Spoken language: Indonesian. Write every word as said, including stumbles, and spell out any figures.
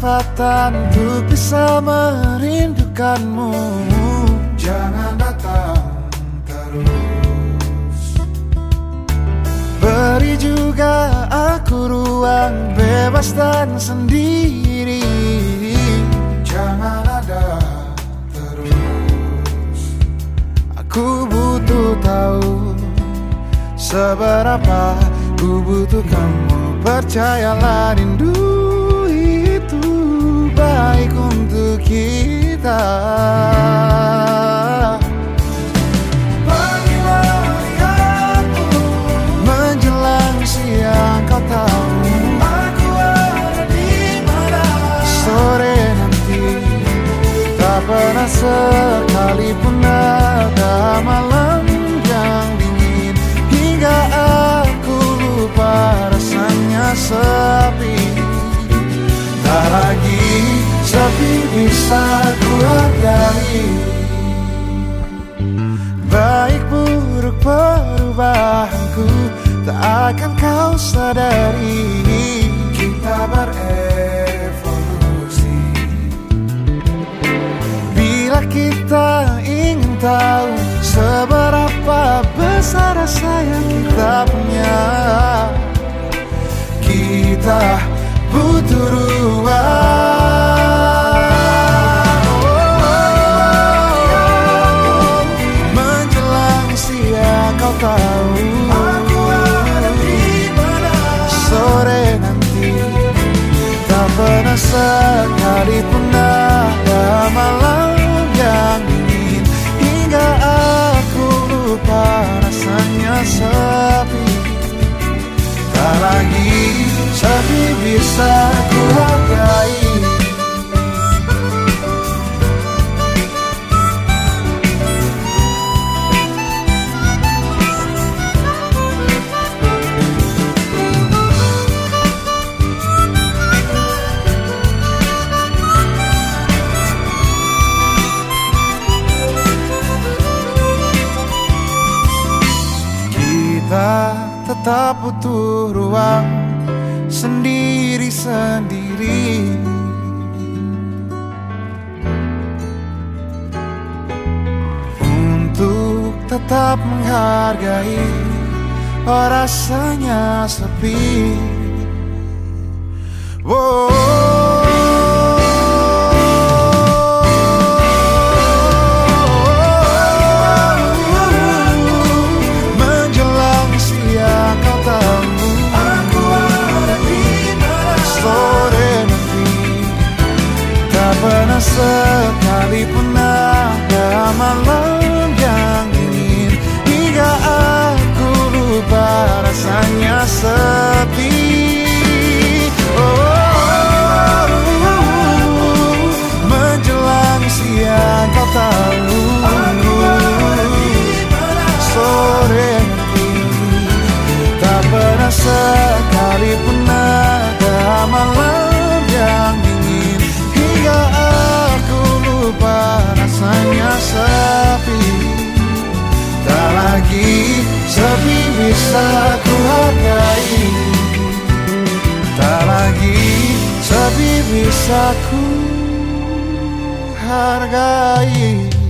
kesempatan untuk bisa merindukanmu. Jangan datang terus. Beri juga aku ruang bebas dan sendiri. Jangan ada terus. Aku butuh tahu seberapa ku butuh kamu. Percayalah, rindu itu baik untuk kita. Pergilah lihatku menjelang siang, kau tahu aku ada di mana. Sore nanti tak pernah sekalipun ada malam yang dingin hingga aku lupa rasanya sepi. Tak lagi sepi bisa ku hargai. Baik buruk perubahanku tak akan kau sadari. Kita berevolusi. Bila kita ingin tahu seberapa besar rasa yang kita punya, kita butuh ruang. Oh, menjelang siang kau tahu aku ada di mana. Sore nanti tak pernah sekalipun ada malam yang dingin hingga aku lupa rasanya sepi. Tak lagi sepi bisa ku hargai. Kita tetap butuh ruang sendiri-sendiri untuk tetap menghargai. Oh, rasanya sepi. Wow. Pernah sekalipun ada malam yang dingin hingga aku lupa rasanya sepi. Oh, menjelang siang kau tahu sore nanti tak pernah sekalipun ada malam yang dingin hingga aku lupa rasanya sepi. Tak lagi sepi bisa ku hargai. Tak lagi sepi bisa ku hargai.